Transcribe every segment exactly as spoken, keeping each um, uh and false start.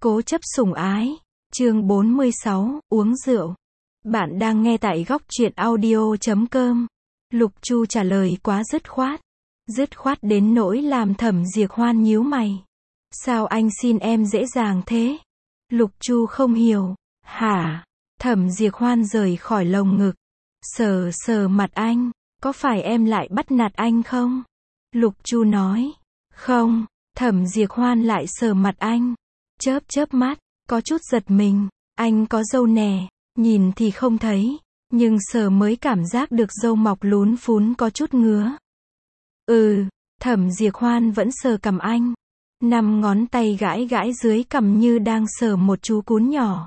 Cố chấp sủng ái. Chương bốn mươi sáu, uống rượu. Bạn đang nghe tại góc truyện audio chấm com. Lục Chu trả lời quá dứt khoát. Dứt khoát đến nỗi làm Thẩm Diệp Hoan nhíu mày. Sao anh xin em dễ dàng thế? Lục Chu không hiểu. Hả? Thẩm Diệp Hoan rời khỏi lồng ngực. Sờ sờ mặt anh. Có phải em lại bắt nạt anh không? Lục Chu nói. Không. Thẩm Diệp Hoan lại sờ mặt anh. Chớp chớp mắt. Có chút giật mình. Anh có râu nè. Nhìn thì không thấy. Nhưng sờ mới cảm giác được râu mọc lún phún có chút ngứa. Ừ. Thẩm Diệp Hoan vẫn sờ cằm anh. Năm ngón tay gãi gãi dưới cằm như đang sờ một chú cún nhỏ.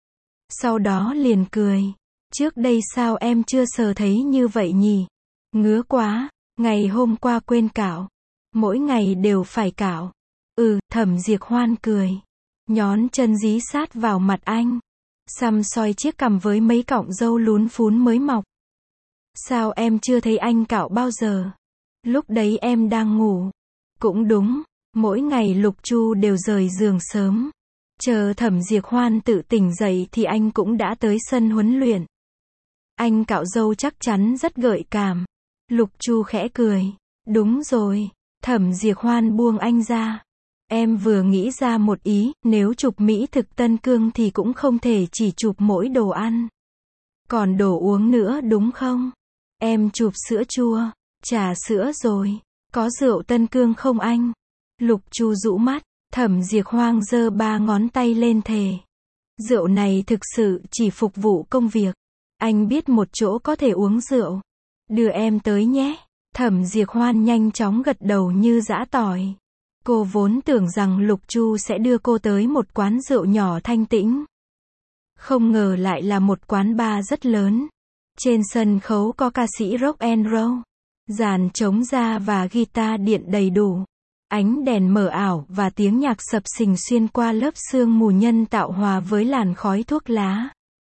Sau đó liền cười. Trước đây sao em chưa sờ thấy như vậy nhỉ? Ngứa quá. Ngày hôm qua quên cạo. Mỗi ngày đều phải cạo. Ừ. Thẩm Diệp Hoan cười. Nhón chân dí sát vào mặt anh. Săm soi chiếc cằm với mấy cọng râu lún phún mới mọc. Sao em chưa thấy anh cạo bao giờ? Lúc đấy em đang ngủ. Cũng đúng. Mỗi ngày Lục Chu đều rời giường sớm. Chờ Thẩm Diệp Hoan tự tỉnh dậy thì anh cũng đã tới sân huấn luyện. Anh cạo râu chắc chắn rất gợi cảm. Lục Chu khẽ cười. Đúng rồi. Thẩm Diệp Hoan buông anh ra. Em vừa nghĩ ra một ý, nếu chụp mỹ thực Tân Cương thì cũng không thể chỉ chụp mỗi đồ ăn. Còn đồ uống nữa đúng không? Em chụp sữa chua, trà sữa rồi. Có rượu Tân Cương không anh? Lục Chu rũ mắt. Thẩm Diệp Hoan giơ ba ngón tay lên thề. Rượu này thực sự chỉ phục vụ công việc. Anh biết một chỗ có thể uống rượu. Đưa em tới nhé. Thẩm Diệp Hoan nhanh chóng gật đầu như giã tỏi. Cô vốn tưởng rằng Lục Chu sẽ đưa cô tới một quán rượu nhỏ thanh tĩnh. Không ngờ lại là một quán bar rất lớn. Trên sân khấu có ca sĩ rock and roll. Dàn trống da và guitar điện đầy đủ. Ánh đèn mờ ảo và tiếng nhạc sập sình xuyên qua lớp sương mù nhân tạo hòa với làn khói thuốc lá.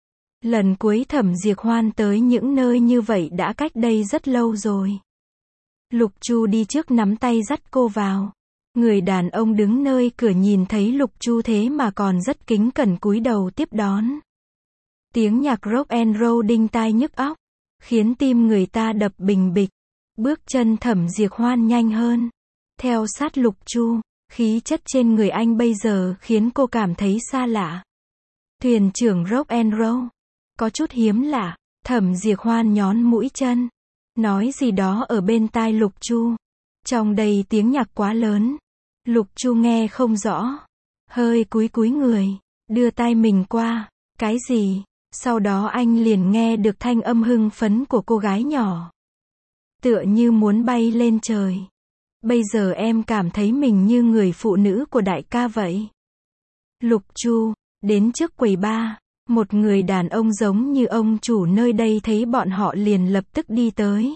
Lần cuối Thẩm Diệp Hoan tới những nơi như vậy đã cách đây rất lâu rồi. Lục Chu đi trước nắm tay dắt cô vào. Người đàn ông đứng nơi cửa nhìn thấy Lục Chu thế mà còn rất kính cẩn cúi đầu tiếp đón. Tiếng nhạc rock and roll đinh tai nhức óc, khiến tim người ta đập bình bịch. Bước chân Thẩm Diệp Hoan nhanh hơn. Theo sát Lục Chu, khí chất trên người anh bây giờ khiến cô cảm thấy xa lạ. Thuyền trưởng rock and roll. Có chút hiếm lạ. Thẩm Diệp Hoan nhón mũi chân. Nói gì đó ở bên tai Lục Chu. Trong đây tiếng nhạc quá lớn. Lục Chu nghe không rõ. Hơi cúi cúi người. Đưa tay mình qua. Cái gì? Sau đó anh liền nghe được thanh âm hưng phấn của cô gái nhỏ. Tựa như muốn bay lên trời. Bây giờ em cảm thấy mình như người phụ nữ của đại ca vậy. Lục Chu. Đến trước quầy bar. Một người đàn ông giống như ông chủ nơi đây thấy bọn họ liền lập tức đi tới.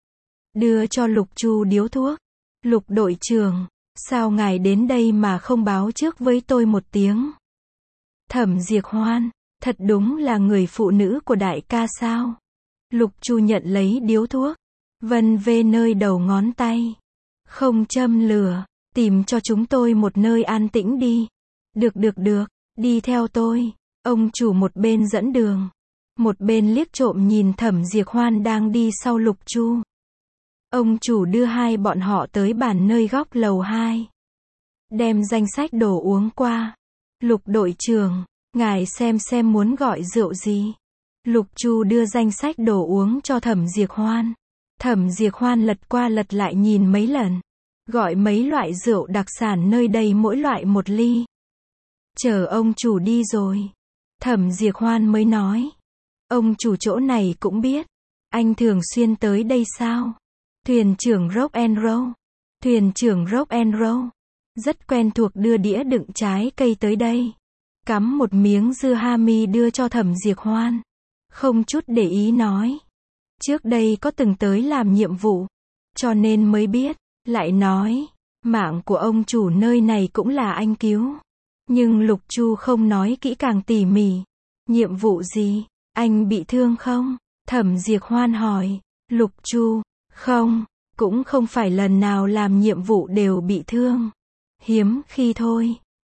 Đưa cho Lục Chu điếu thuốc. Lục đội trưởng. Sao ngài đến đây mà không báo trước với tôi một tiếng? Thẩm Diệp Hoan. Thật đúng là người phụ nữ của đại ca sao? Lục Chu nhận lấy điếu thuốc. Vân vê nơi đầu ngón tay. Không châm lửa. Tìm cho chúng tôi một nơi an tĩnh đi. Được được được. Đi theo tôi. Ông chủ một bên dẫn đường. Một bên liếc trộm nhìn Thẩm Diệp Hoan đang đi sau Lục Chu. Ông chủ đưa hai bọn họ tới bàn nơi góc lầu hai. Đem danh sách đồ uống qua. Lục đội trưởng, ngài xem xem muốn gọi rượu gì. Lục Chu đưa danh sách đồ uống cho Thẩm Diệp Hoan. Thẩm Diệp Hoan lật qua lật lại nhìn mấy lần. Gọi mấy loại rượu đặc sản nơi đây mỗi loại một ly. Chờ ông chủ đi rồi. Thẩm Diệp Hoan mới nói. Ông chủ chỗ này cũng biết. Anh thường xuyên tới đây sao? Thuyền trưởng rock and roll. Thuyền trưởng rock and roll. Rất quen thuộc đưa đĩa đựng trái cây tới đây. Cắm một miếng dưa hami đưa cho Thẩm Diệp Hoan. Không chút để ý nói. Trước đây có từng tới làm nhiệm vụ. Cho nên mới biết. Lại nói. Mạng của ông chủ nơi này cũng là anh cứu. Nhưng Lục Chu không nói kỹ càng tỉ mỉ. Nhiệm vụ gì? Anh bị thương không? Thẩm Diệp Hoan hỏi. Lục Chu. Không. Cũng không phải lần nào làm nhiệm vụ đều bị thương. Hiếm khi thôi.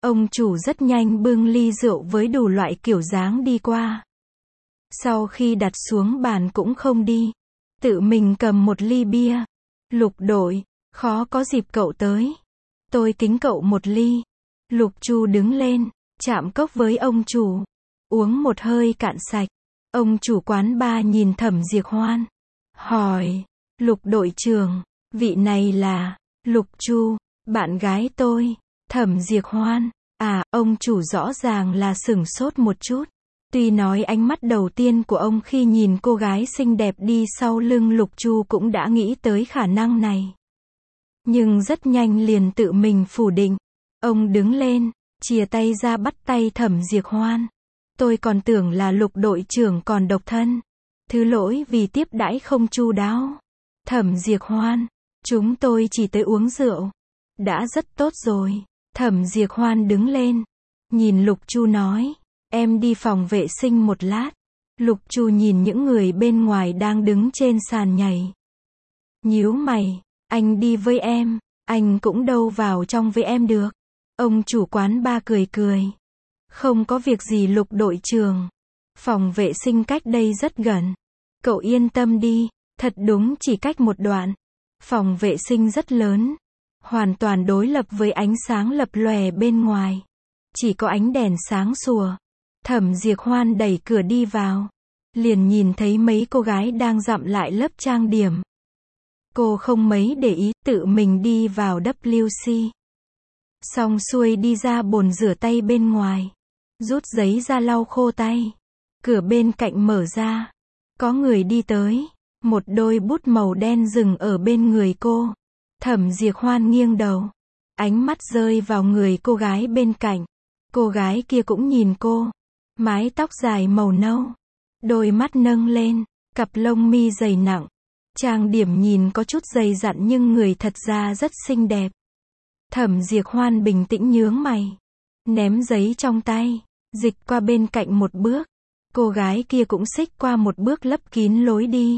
Ông chủ rất nhanh bưng ly rượu với đủ loại kiểu dáng đi qua. Sau khi đặt xuống bàn cũng không đi. Tự mình cầm một ly bia. Lục đội, khó có dịp cậu tới. Tôi kính cậu một ly. Lục Chu đứng lên, chạm cốc với ông chủ. Uống một hơi cạn sạch. Ông chủ quán bar nhìn Thẩm Diệp Hoan. Hỏi, Lục đội trưởng, vị này là, Lục Chu, bạn gái tôi. Thẩm Diệp Hoan, à, ông chủ rõ ràng là sửng sốt một chút. Tuy nói ánh mắt đầu tiên của ông khi nhìn cô gái xinh đẹp đi sau lưng Lục Chu cũng đã nghĩ tới khả năng này. Nhưng rất nhanh liền tự mình phủ định. Ông đứng lên, chìa tay ra bắt tay Thẩm Diệp Hoan. Tôi còn tưởng là Lục đội trưởng còn độc thân. Thứ lỗi vì tiếp đãi không chu đáo. Thẩm Diệp Hoan, chúng tôi chỉ tới uống rượu. Đã rất tốt rồi. Thẩm Diệp Hoan đứng lên, nhìn Lục Chu nói, em đi phòng vệ sinh một lát. Lục Chu nhìn những người bên ngoài đang đứng trên sàn nhảy. Nhíu mày, anh đi với em, anh cũng đâu vào trong với em được. Ông chủ quán bar cười cười. Không có việc gì Lục đội trưởng. Phòng vệ sinh cách đây rất gần. Cậu yên tâm đi, thật đúng chỉ cách một đoạn. Phòng vệ sinh rất lớn. Hoàn toàn đối lập với ánh sáng lập lòe bên ngoài. Chỉ có ánh đèn sáng sủa. Thẩm Diệp Hoan đẩy cửa đi vào. Liền nhìn thấy mấy cô gái đang dặm lại lớp trang điểm. Cô không mấy để ý, tự mình đi vào W C. Xong xuôi đi ra bồn rửa tay bên ngoài. Rút giấy ra lau khô tay. Cửa bên cạnh mở ra. Có người đi tới. Một đôi bút màu đen dừng ở bên người cô. Thẩm Diệp Hoan nghiêng đầu. Ánh mắt rơi vào người cô gái bên cạnh. Cô gái kia cũng nhìn cô. Mái tóc dài màu nâu. Đôi mắt nâng lên. Cặp lông mi dày nặng. Trang điểm nhìn có chút dày dặn nhưng người thật ra rất xinh đẹp. Thẩm Diệp Hoan bình tĩnh nhướng mày. Ném giấy trong tay. Dịch qua bên cạnh một bước. Cô gái kia cũng xích qua một bước lấp kín lối đi.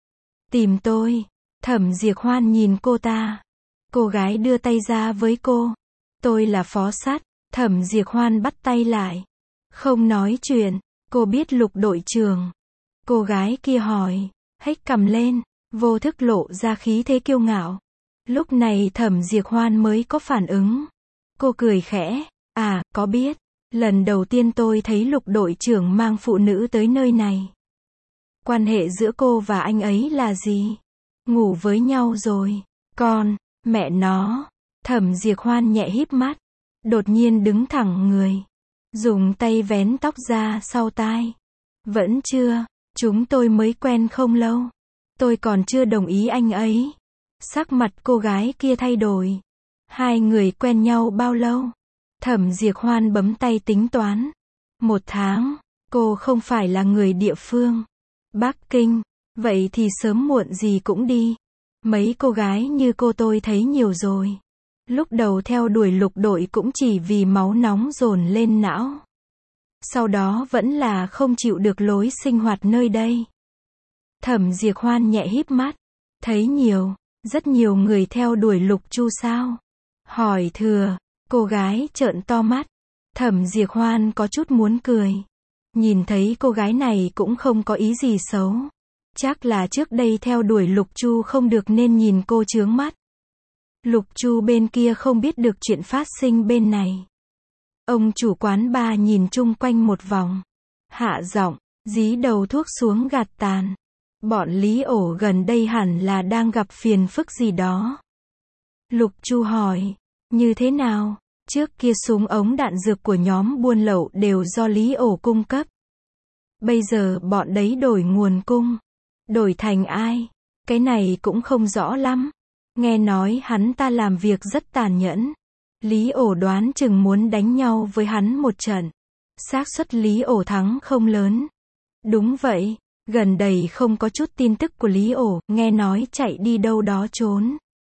Tìm tôi. Thẩm Diệp Hoan nhìn cô ta. Cô gái đưa tay ra với cô. Tôi là phó sát. Thẩm Diệp Hoan bắt tay lại. Không nói chuyện. Cô biết Lục đội trưởng. Cô gái kia hỏi. Hếch cằm lên. Vô thức lộ ra khí thế kiêu ngạo. Lúc này Thẩm Diệp Hoan mới có phản ứng. Cô cười khẽ. À, có biết. Lần đầu tiên tôi thấy Lục đội trưởng mang phụ nữ tới nơi này. Quan hệ giữa cô và anh ấy là gì? Ngủ với nhau rồi. Con, mẹ nó. Thẩm Diệp Hoan nhẹ híp mắt. Đột nhiên đứng thẳng người. Dùng tay vén tóc ra sau tai. Vẫn chưa. Chúng tôi mới quen không lâu. Tôi còn chưa đồng ý anh ấy. Sắc mặt cô gái kia thay đổi. Hai người quen nhau bao lâu? Thẩm Diệp Hoan bấm tay tính toán. Một tháng. Cô không phải là người địa phương. Bắc Kinh. Vậy thì sớm muộn gì cũng đi. Mấy cô gái như cô tôi thấy nhiều rồi. Lúc đầu theo đuổi Lục đội cũng chỉ vì máu nóng dồn lên não. Sau đó vẫn là không chịu được lối sinh hoạt nơi đây. Thẩm Diệp Hoan nhẹ híp mắt. Thấy nhiều, rất nhiều người theo đuổi Lục Chu sao? Hỏi thừa, cô gái trợn to mắt. Thẩm Diệp Hoan có chút muốn cười. Nhìn thấy cô gái này cũng không có ý gì xấu. Chắc là trước đây theo đuổi Lục Chu không được nên nhìn cô chướng mắt. Lục Chu bên kia không biết được chuyện phát sinh bên này. Ông chủ quán bar nhìn chung quanh một vòng. Hạ giọng, dí đầu thuốc xuống gạt tàn. Bọn Lý ổ gần đây hẳn là đang gặp phiền phức gì đó. Lục Chu hỏi, như thế nào? Trước kia súng ống đạn dược của nhóm buôn lậu đều do Lý ổ cung cấp. Bây giờ bọn đấy đổi nguồn cung. Đổi thành ai? Cái này cũng không rõ lắm. Nghe nói hắn ta làm việc rất tàn nhẫn. Lý ổ đoán chừng muốn đánh nhau với hắn một trận. Xác suất Lý ổ thắng không lớn. Đúng vậy, gần đây không có chút tin tức của Lý ổ, nghe nói chạy đi đâu đó trốn.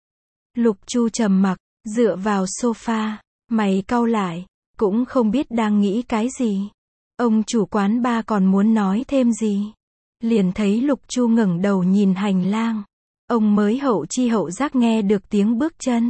Lục Chu trầm mặc, dựa vào sofa, mày cau lại, cũng không biết đang nghĩ cái gì. Ông chủ quán bar còn muốn nói thêm gì. Liền thấy Lục Chu ngẩng đầu nhìn hành lang. Ông mới hậu chi hậu giác nghe được tiếng bước chân.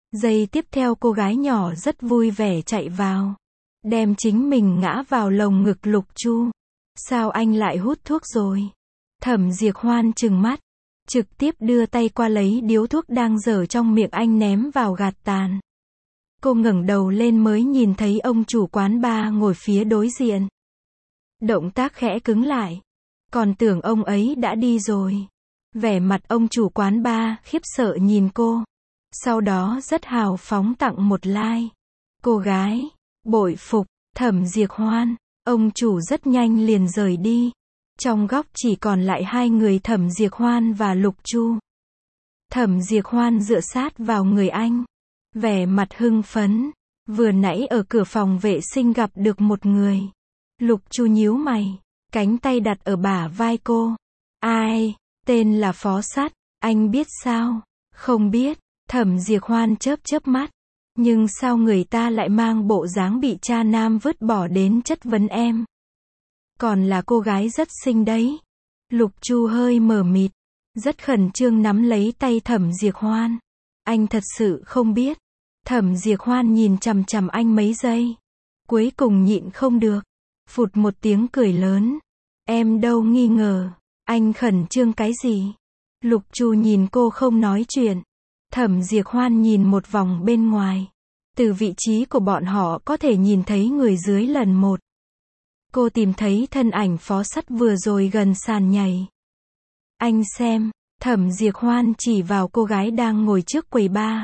Giây tiếp theo cô gái nhỏ rất vui vẻ chạy vào, đem chính mình ngã vào lồng ngực Lục Chu. Sao anh lại hút thuốc rồi? Thẩm Diệp Hoan trừng mắt, trực tiếp đưa tay qua lấy điếu thuốc đang dở trong miệng anh ném vào gạt tàn. Cô ngẩng đầu lên mới nhìn thấy ông chủ quán bar ngồi phía đối diện. Động tác khẽ cứng lại, còn tưởng ông ấy đã đi rồi. Vẻ mặt ông chủ quán bar khiếp sợ nhìn cô, sau đó rất hào phóng tặng một like. Cô gái, bội phục, Thẩm Diệp Hoan. Ông chủ rất nhanh liền rời đi. Trong góc chỉ còn lại hai người Thẩm Diệp Hoan và Lục Chu. Thẩm Diệp Hoan dựa sát vào người anh, vẻ mặt hưng phấn. Vừa nãy ở cửa phòng vệ sinh gặp được một người. Lục Chu nhíu mày, cánh tay đặt ở bả vai cô. Ai? Tên là Phó Sắt, anh biết sao? Không biết. Thẩm Diệp Hoan chớp chớp mắt. Nhưng sao người ta lại mang bộ dáng bị cha nam vứt bỏ đến chất vấn em? Còn là cô gái rất xinh đấy. Lục Chu hơi mờ mịt, rất khẩn trương nắm lấy tay Thẩm Diệp Hoan. Anh thật sự không biết. Thẩm Diệp Hoan nhìn chằm chằm anh mấy giây, cuối cùng nhịn không được, phụt một tiếng cười lớn. Em đâu nghi ngờ, anh khẩn trương cái gì? Lục Chu nhìn cô không nói chuyện. Thẩm Diệp Hoan nhìn một vòng bên ngoài. Từ vị trí của bọn họ có thể nhìn thấy người dưới lần một. Cô tìm thấy thân ảnh Phó Sắt vừa rồi gần sàn nhảy. Anh xem, Thẩm Diệp Hoan chỉ vào cô gái đang ngồi trước quầy bar.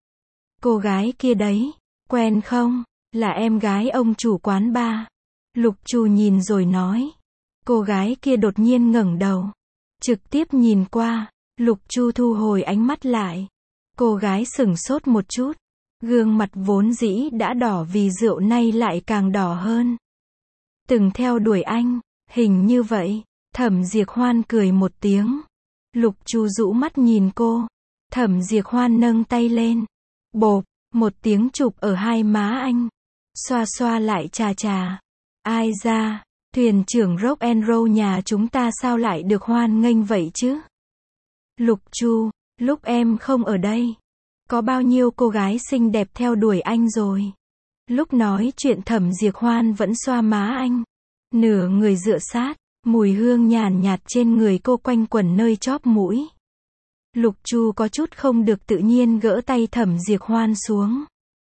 Cô gái kia đấy, quen không? Là em gái ông chủ quán bar. Lục Chu nhìn rồi nói. Cô gái kia đột nhiên ngẩng đầu, trực tiếp nhìn qua. Lục Chu thu hồi ánh mắt lại. Cô gái sửng sốt một chút, gương mặt vốn dĩ đã đỏ vì rượu nay lại càng đỏ hơn. Từng theo đuổi anh, hình như vậy. Thẩm Diệp Hoan cười một tiếng. Lục Chu rũ mắt nhìn cô. Thẩm Diệp Hoan nâng tay lên, bộp, một tiếng chụp ở hai má anh. Xoa xoa lại chà chà. Ai ra, thuyền trưởng rock and roll nhà chúng ta sao lại được hoan nghênh vậy chứ? Lục Chu, lúc em không ở đây, có bao nhiêu cô gái xinh đẹp theo đuổi anh rồi. Lúc nói chuyện Thẩm Diệp Hoan vẫn xoa má anh, nửa người dựa sát, mùi hương nhàn nhạt trên người cô quanh quẩn nơi chóp mũi. Lục Chu có chút không được tự nhiên gỡ tay Thẩm Diệp Hoan xuống.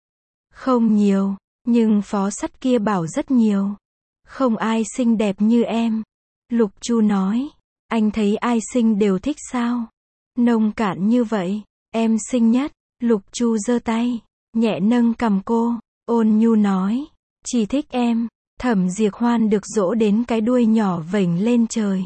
Không nhiều, nhưng Phó Sắt kia bảo rất nhiều. Không ai xinh đẹp như em. Lục Chu nói. Anh thấy ai xinh đều thích sao? Nông cạn như vậy, em xinh nhất. Lục Chu giơ tay, nhẹ nâng cằm cô, ôn nhu nói. Chỉ thích em. Thẩm Diệp Hoan được dỗ đến cái đuôi nhỏ vểnh lên trời.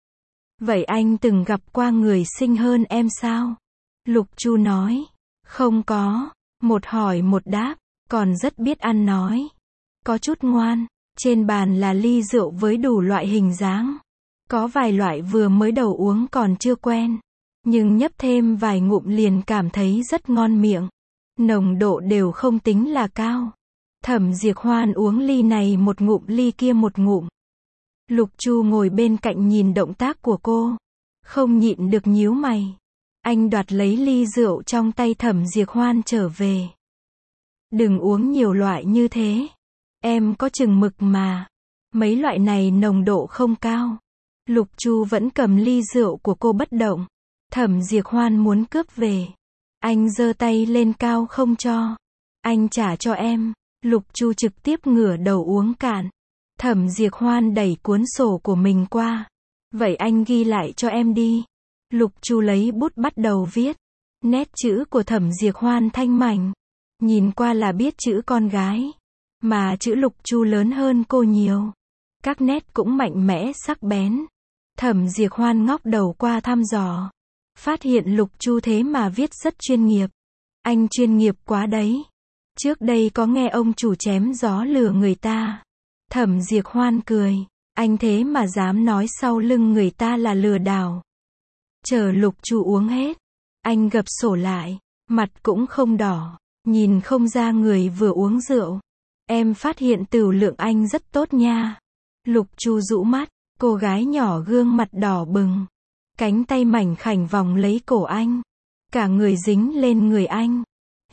Vậy anh từng gặp qua người xinh hơn em sao? Lục Chu nói. Không có. Một hỏi một đáp, còn rất biết ăn nói. Có chút ngoan. Trên bàn là ly rượu với đủ loại hình dáng. Có vài loại vừa mới đầu uống còn chưa quen, nhưng nhấp thêm vài ngụm liền cảm thấy rất ngon miệng. Nồng độ đều không tính là cao. Thẩm Diệp Hoan uống ly này một ngụm ly kia một ngụm. Lục Chu ngồi bên cạnh nhìn động tác của cô, không nhịn được nhíu mày. Anh đoạt lấy ly rượu trong tay Thẩm Diệp Hoan trở về. Đừng uống nhiều loại như thế. Em có chừng mực mà. Mấy loại này nồng độ không cao. Lục Chu vẫn cầm ly rượu của cô bất động. Thẩm Diệp Hoan muốn cướp về. Anh giơ tay lên cao không cho. Anh trả cho em. Lục Chu trực tiếp ngửa đầu uống cạn. Thẩm Diệp Hoan đẩy cuốn sổ của mình qua. Vậy anh ghi lại cho em đi. Lục Chu lấy bút bắt đầu viết. Nét chữ của Thẩm Diệp Hoan thanh mảnh. Nhìn qua là biết chữ con gái. Mà chữ Lục Chu lớn hơn cô nhiều. Các nét cũng mạnh mẽ sắc bén. Thẩm Diệp Hoan ngóc đầu qua thăm dò. Phát hiện Lục Chu thế mà viết rất chuyên nghiệp. Anh chuyên nghiệp quá đấy. Trước đây có nghe ông chủ chém gió lừa người ta. Thẩm Diệp Hoan cười. Anh thế mà dám nói sau lưng người ta là lừa đảo. Chờ Lục Chu uống hết. Anh gập sổ lại. Mặt cũng không đỏ. Nhìn không ra người vừa uống rượu. Em phát hiện tửu lượng anh rất tốt nha. Lục Chu rũ mắt. Cô gái nhỏ gương mặt đỏ bừng. Cánh tay mảnh khảnh vòng lấy cổ anh. Cả người dính lên người anh.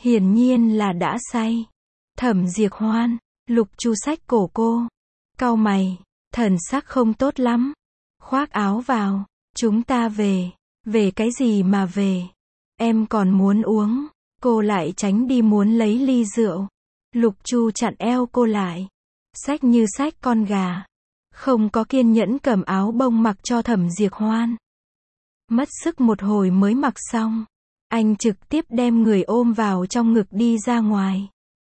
Hiển nhiên là đã say. Thẩm Diệp Hoan, Lục Chu xách cổ cô. Cau mày, thần sắc không tốt lắm. Khoác áo vào, chúng ta về. Về cái gì mà về? Em còn muốn uống. Cô lại tránh đi muốn lấy ly rượu. Lục Chu chặn eo cô lại. Xách như xách con gà. Không có kiên nhẫn cầm áo bông mặc cho Thẩm Diệp Hoan. Mất sức một hồi mới mặc xong. Anh trực tiếp đem người ôm vào trong ngực đi ra ngoài.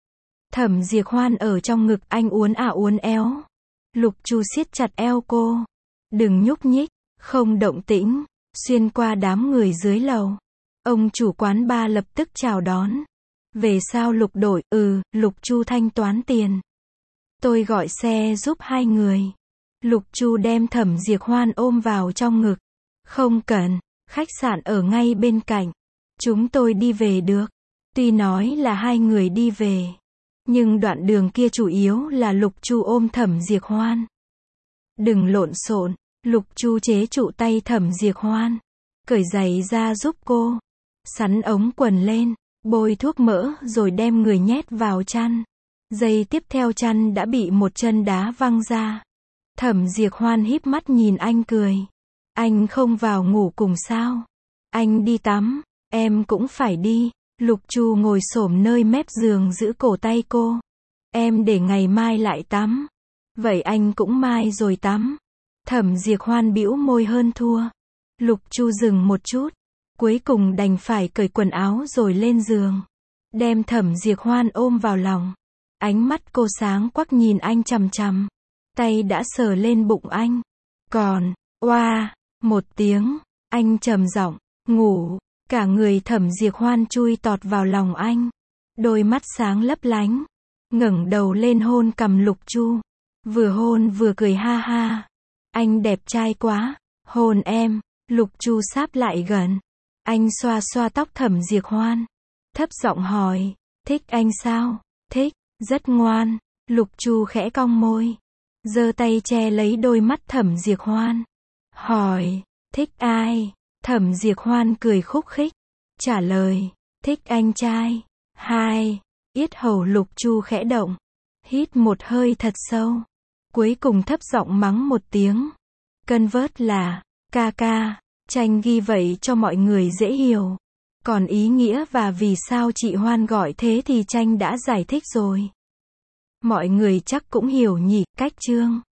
Thẩm Diệp Hoan ở trong ngực anh uốn à uốn éo. Lục Chu siết chặt eo cô. Đừng nhúc nhích, không động tĩnh. Xuyên qua đám người dưới lầu. Ông chủ quán ba lập tức chào đón. Về sao Lục đội, ừ, Lục Chu thanh toán tiền. Tôi gọi xe giúp hai người. Lục Chu đem Thẩm Diệp Hoan ôm vào trong ngực. Không cần, khách sạn ở ngay bên cạnh. Chúng tôi đi về được. Tuy nói là hai người đi về. Nhưng đoạn đường kia chủ yếu là Lục Chu ôm Thẩm Diệp Hoan. Đừng lộn xộn, Lục Chu chế trụ tay Thẩm Diệp Hoan. Cởi giày ra giúp cô. Sắn ống quần lên, bôi thuốc mỡ rồi đem người nhét vào chăn. Giây tiếp theo chăn đã bị một chân đá văng ra. Thẩm Diệp Hoan híp mắt nhìn anh cười. Anh không vào ngủ cùng sao? Anh đi tắm, em cũng phải đi. Lục Chu ngồi xổm nơi mép giường giữ cổ tay cô. Em để ngày mai lại tắm. Vậy anh cũng mai rồi tắm. Thẩm Diệp Hoan bĩu môi hơn thua. Lục Chu dừng một chút. Cuối cùng đành phải cởi quần áo rồi lên giường. Đem Thẩm Diệp Hoan ôm vào lòng. Ánh mắt cô sáng quắc nhìn anh chằm chằm. Tay đã sờ lên bụng anh. Còn, oa, một tiếng, anh trầm giọng, ngủ. Cả người Thẩm Diệp Hoan chui tọt vào lòng anh. Đôi mắt sáng lấp lánh. Ngẩng đầu lên hôn cằm Lục Chu. Vừa hôn vừa cười ha ha. Anh đẹp trai quá. Hôn em. Lục Chu sáp lại gần. Anh xoa xoa tóc Thẩm Diệp Hoan. Thấp giọng hỏi. Thích anh sao? Thích. Rất ngoan. Lục Chu khẽ cong môi. Giơ tay che lấy đôi mắt Thẩm Diệp Hoan. Hỏi. Thích ai? Thẩm Diệp Hoan cười khúc khích. Trả lời. Thích anh trai. Hai. Yết hầu Lục Chu khẽ động. Hít một hơi thật sâu. Cuối cùng thấp giọng mắng một tiếng. Cân vớt là. Ca ca. Tranh ghi vậy cho mọi người dễ hiểu. Còn ý nghĩa và vì sao chị Hoan gọi thế thì Tranh đã giải thích rồi. Mọi người chắc cũng hiểu nhỉ, cách chương.